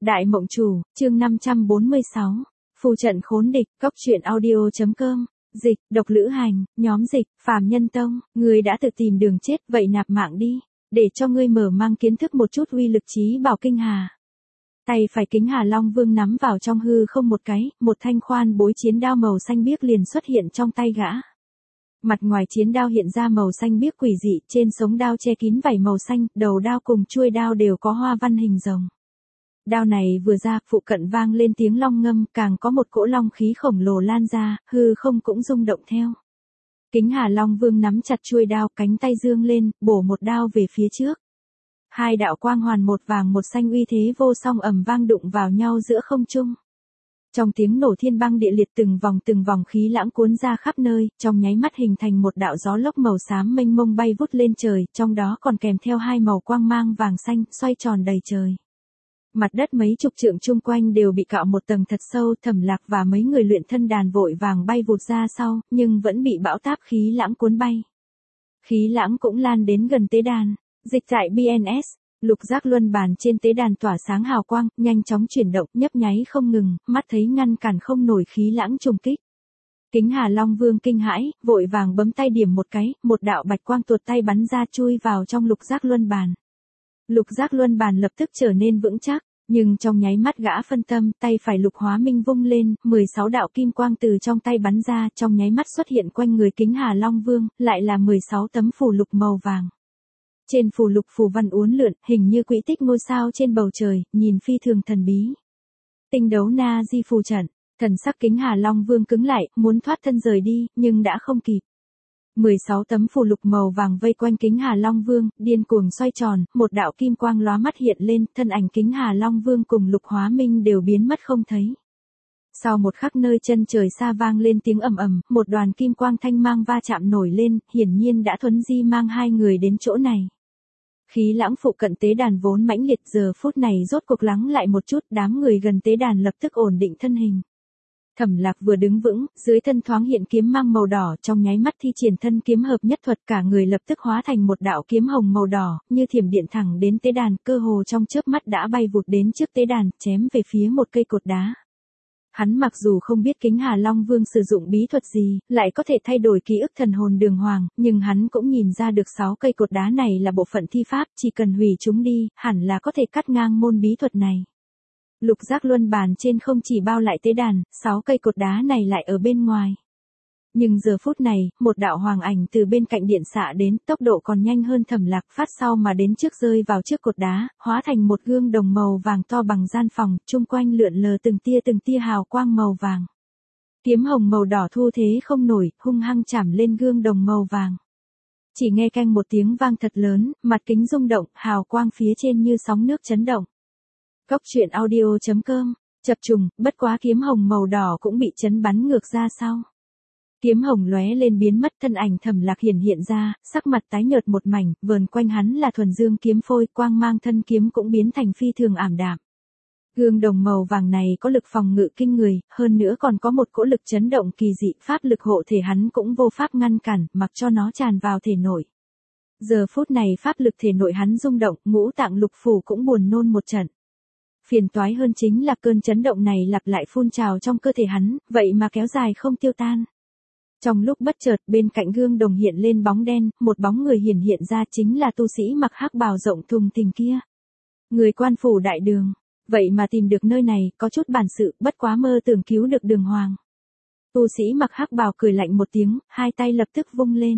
Đại Mộng Chủ, chương 546. Phù trận khốn địch, cóc truyện audio.com. Dịch, độc lữ hành, nhóm dịch, phàm nhân tông, ngươi đã tự tìm đường chết, vậy nạp mạng đi, để cho ngươi mở mang kiến thức một chút uy lực chí bảo kinh hà. Tay phải Kính Hà Long Vương nắm vào trong hư không một cái, một thanh khoan bối chiến đao màu xanh biếc liền xuất hiện trong tay gã. Mặt ngoài chiến đao hiện ra màu xanh biếc quỷ dị, trên sống đao che kín vảy màu xanh, đầu đao cùng chuôi đao đều có hoa văn hình rồng. Đao này vừa ra, phụ cận vang lên tiếng long ngâm, càng có một cỗ long khí khổng lồ lan ra, hư không cũng rung động theo. Kính Hà Long Vương nắm chặt chuôi đao, cánh tay dương lên, bổ một đao về phía trước. Hai đạo quang hoàn một vàng một xanh uy thế vô song ầm vang đụng vào nhau giữa không trung. Trong tiếng nổ thiên băng địa liệt từng vòng khí lãng cuốn ra khắp nơi, trong nháy mắt hình thành một đạo gió lốc màu xám mênh mông bay vút lên trời, trong đó còn kèm theo hai màu quang mang vàng xanh, xoay tròn đầy trời. Mặt đất mấy chục trượng chung quanh đều bị cạo một tầng thật sâu, Thẩm Lạc và mấy người luyện thân đàn vội vàng bay vụt ra sau, nhưng vẫn bị bão táp khí lãng cuốn bay. Khí lãng cũng lan đến gần tế đàn, dịch tại BNS. Lục giác luân bàn trên tế đàn tỏa sáng hào quang, nhanh chóng chuyển động, nhấp nháy không ngừng, mắt thấy ngăn cản không nổi khí lãng trùng kích. Kính Hà Long Vương kinh hãi, vội vàng bấm tay điểm một cái, một đạo bạch quang tuột tay bắn ra chui vào trong lục giác luân bàn. Lục giác luân bàn lập tức trở nên vững chắc, nhưng trong nháy mắt gã phân tâm, tay phải Lục Hóa Minh vung lên, 16 đạo kim quang từ trong tay bắn ra, trong nháy mắt xuất hiện quanh người Kính Hà Long Vương, lại là 16 tấm phù lục màu vàng. Trên phù lục phù văn uốn lượn, hình như quỹ tích ngôi sao trên bầu trời, nhìn phi thường thần bí. Tinh đấu na di phù trận, thần sắc Kính Hà Long Vương cứng lại, muốn thoát thân rời đi, nhưng đã không kịp. 16 tấm phù lục màu vàng vây quanh Kính Hà Long Vương, điên cuồng xoay tròn, một đạo kim quang lóa mắt hiện lên, thân ảnh Kính Hà Long Vương cùng Lục Hóa Minh đều biến mất không thấy. Sau một khắc nơi chân trời xa vang lên tiếng ầm ầm, một đoàn kim quang thanh mang va chạm nổi lên, hiển nhiên đã thuấn di mang hai người đến chỗ này. Khí lãng phụ cận tế đàn vốn mãnh liệt giờ phút này rốt cuộc lắng lại một chút, đám người gần tế đàn lập tức ổn định thân hình. Thẩm Lạc vừa đứng vững, dưới thân thoáng hiện kiếm mang màu đỏ, trong nháy mắt thi triển thân kiếm hợp nhất thuật, cả người lập tức hóa thành một đạo kiếm hồng màu đỏ, như thiểm điện thẳng đến tế đàn, cơ hồ trong chớp mắt đã bay vụt đến trước tế đàn, chém về phía một cây cột đá. Hắn mặc dù không biết Kính Hà Long Vương sử dụng bí thuật gì, lại có thể thay đổi ký ức thần hồn đường hoàng, nhưng hắn cũng nhìn ra được 6 cây cột đá này là bộ phận thi pháp, chỉ cần hủy chúng đi, hẳn là có thể cắt ngang môn bí thuật này. Lục giác luân bàn trên không chỉ bao lại tế đàn, 6 cây cột đá này lại ở bên ngoài. Nhưng giờ phút này, một đạo hoàng ảnh từ bên cạnh điện xạ đến, tốc độ còn nhanh hơn Thẩm Lạc, phát sau mà đến trước rơi vào trước cột đá, hóa thành một gương đồng màu vàng to bằng gian phòng, chung quanh lượn lờ từng tia hào quang màu vàng. Kiếm hồng màu đỏ thu thế không nổi, hung hăng chạm lên gương đồng màu vàng. Chỉ nghe canh một tiếng vang thật lớn, mặt kính rung động, hào quang phía trên như sóng nước chấn động. Cóc truyện audio.com, chập trùng, bất quá kiếm hồng màu đỏ cũng bị chấn bắn ngược ra sau. Kiếm hồng lóe lên biến mất, thân ảnh Thẩm Lạc hiện ra, sắc mặt tái nhợt một mảnh, vờn quanh hắn là thuần dương kiếm phôi, quang mang thân kiếm cũng biến thành phi thường ảm đạm. Gương đồng màu vàng này có lực phòng ngự kinh người, hơn nữa còn có một cỗ lực chấn động kỳ dị, pháp lực hộ thể hắn cũng vô pháp ngăn cản, mặc cho nó tràn vào thể nội. Giờ phút này pháp lực thể nội hắn rung động, ngũ tạng lục phủ cũng buồn nôn một trận. Phiền toái hơn chính là cơn chấn động này lặp lại phun trào trong cơ thể hắn, vậy mà kéo dài không tiêu tan. Trong lúc bất chợt, bên cạnh gương đồng hiện lên bóng đen, một bóng người hiện ra chính là tu sĩ mặc hắc bào rộng thùng thình kia. Người Quan Phủ Đại Đường, vậy mà tìm được nơi này, có chút bản sự, bất quá mơ tưởng cứu được Đường Hoàng. Tu sĩ mặc hắc bào cười lạnh một tiếng, hai tay lập tức vung lên.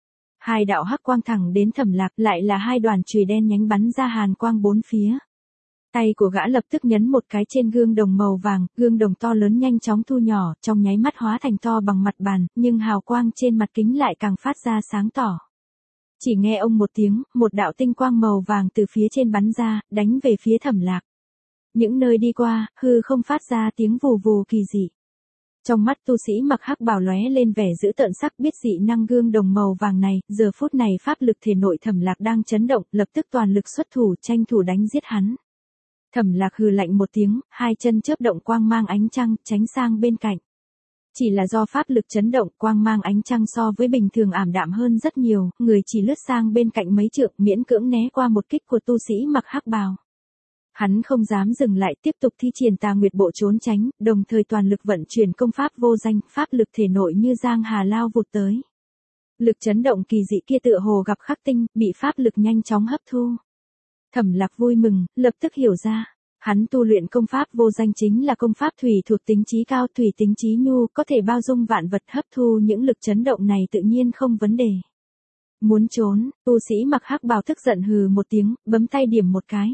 Hai đạo hắc quang thẳng đến Thẩm Lạc, lại là hai đoàn chùy đen nhánh bắn ra hàn quang bốn phía. Tay của gã lập tức nhấn một cái trên gương đồng màu vàng, gương đồng to lớn nhanh chóng thu nhỏ, trong nháy mắt hóa thành to bằng mặt bàn, nhưng hào quang trên mặt kính lại càng phát ra sáng tỏ. Chỉ nghe ông một tiếng, một đạo tinh quang màu vàng từ phía trên bắn ra, đánh về phía Thẩm Lạc. Những nơi đi qua, hư không phát ra tiếng vù vù kỳ dị. Trong mắt tu sĩ mặc hắc bào lóe lên vẻ dữ tợn sắc, biết dị năng gương đồng màu vàng này, giờ phút này pháp lực thể nội Thẩm Lạc đang chấn động, lập tức toàn lực xuất thủ tranh thủ đánh giết hắn. Thẩm Lạc hừ lạnh một tiếng, hai chân chớp động quang mang ánh trăng, tránh sang bên cạnh. Chỉ là do pháp lực chấn động, quang mang ánh trăng so với bình thường ảm đạm hơn rất nhiều, người chỉ lướt sang bên cạnh mấy trượng, miễn cưỡng né qua một kích của tu sĩ mặc hắc bào. Hắn không dám dừng lại, tiếp tục thi triển Tà Nguyệt Bộ trốn tránh, đồng thời toàn lực vận chuyển công pháp vô danh, pháp lực thể nội như giang hà lao vụt tới. Lực chấn động kỳ dị kia tựa hồ gặp khắc tinh, bị pháp lực nhanh chóng hấp thu. Thẩm Lạc vui mừng, lập tức hiểu ra. Hắn tu luyện công pháp vô danh chính là công pháp thủy thuộc tính trí cao, thủy tính trí nhu, có thể bao dung vạn vật, hấp thu những lực chấn động này tự nhiên không vấn đề. Muốn trốn, tu sĩ mặc hắc bào tức giận hừ một tiếng, bấm tay điểm một cái.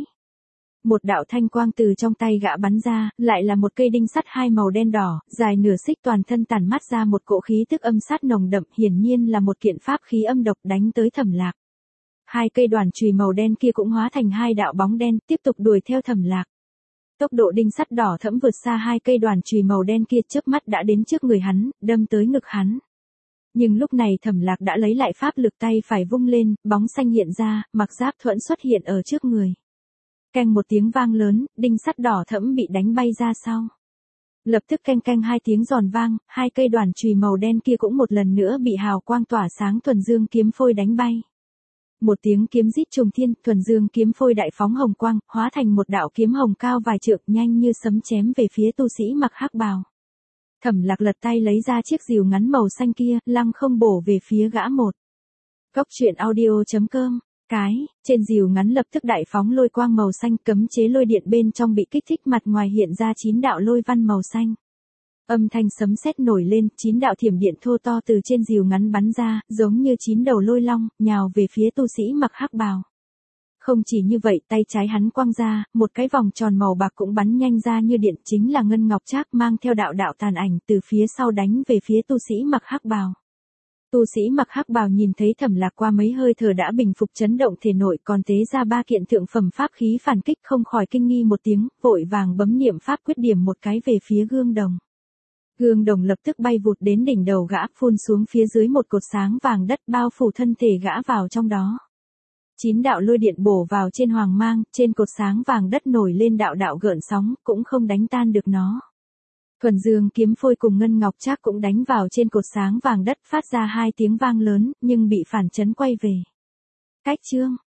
Một đạo thanh quang từ trong tay gã bắn ra, lại là một cây đinh sắt hai màu đen đỏ, dài nửa xích, toàn thân tản mát ra một cỗ khí tức âm sát nồng đậm, hiển nhiên là một kiện pháp khí âm độc đánh tới Thẩm Lạc. Hai cây đoàn chùy màu đen kia cũng hóa thành hai đạo bóng đen, tiếp tục đuổi theo Thẩm Lạc. Tốc độ đinh sắt đỏ thẫm vượt xa hai cây đoàn chùy màu đen kia, chớp mắt đã đến trước người hắn, đâm tới ngực hắn. Nhưng lúc này Thẩm Lạc đã lấy lại pháp lực, tay phải vung lên, bóng xanh hiện ra, mặc giáp thuẫn xuất hiện ở trước người. Keng một tiếng vang lớn, đinh sắt đỏ thẫm bị đánh bay ra sau. Lập tức keng keng hai tiếng giòn vang, hai cây đoàn chùy màu đen kia cũng một lần nữa bị hào quang tỏa sáng thuần dương kiếm phôi đánh bay. Một tiếng kiếm rít trùng thiên, thuần dương kiếm phôi đại phóng hồng quang, hóa thành một đạo kiếm hồng cao vài trượng, nhanh như sấm chém về phía tu sĩ mặc hắc bào. Thẩm Lạc lật tay lấy ra chiếc rìu ngắn màu xanh kia, lăng không bổ về phía gã một. Cốc truyện audio.com. Trên rìu ngắn lập tức đại phóng lôi quang màu xanh, cấm chế lôi điện bên trong bị kích thích, mặt ngoài hiện ra 9 đạo lôi văn màu xanh. Âm thanh sấm sét nổi lên, 9 đạo thiểm điện thô to từ trên rìu ngắn bắn ra, giống như 9 đầu lôi long, nhào về phía tu sĩ mặc hắc bào. Không chỉ như vậy, tay trái hắn quăng ra, một cái vòng tròn màu bạc cũng bắn nhanh ra như điện, chính là ngân ngọc trác, mang theo đạo đạo tàn ảnh từ phía sau đánh về phía tu sĩ mặc hắc bào. Tu sĩ mặc hắc bào nhìn thấy Thẩm Lạc qua mấy hơi thở đã bình phục chấn động thể nội, còn tế ra 3 kiện thượng phẩm pháp khí phản kích, không khỏi kinh nghi một tiếng, vội vàng bấm niệm pháp quyết điểm một cái về phía gương đồng. Gương đồng lập tức bay vụt đến đỉnh đầu gã, phun xuống phía dưới một cột sáng vàng đất, bao phủ thân thể gã vào trong đó. 9 đạo lôi điện bổ vào trên hoàng mang, trên cột sáng vàng đất nổi lên đạo đạo gợn sóng, cũng không đánh tan được nó. Thuần dương kiếm phôi cùng ngân ngọc trác cũng đánh vào trên cột sáng vàng đất, phát ra 2 tiếng vang lớn, nhưng bị phản chấn quay về. Cách chương